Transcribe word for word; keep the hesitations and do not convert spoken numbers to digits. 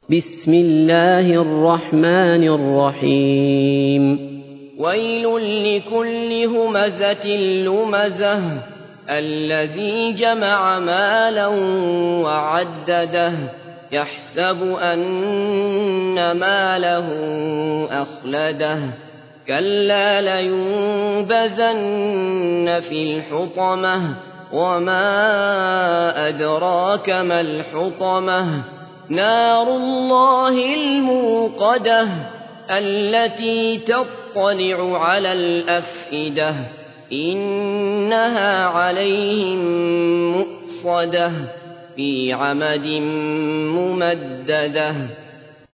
بسم الله الرحمن الرحيم ويل لكل همزة لمزة الذي جمع مالا وعدده يحسب أن ماله أخلده كلا لينبذن في الحطمة وما أدراك ما الحطمة نار الله الموقدة التي تطلع على الأفئدة إنها عليهم مؤصدة في عمد ممددة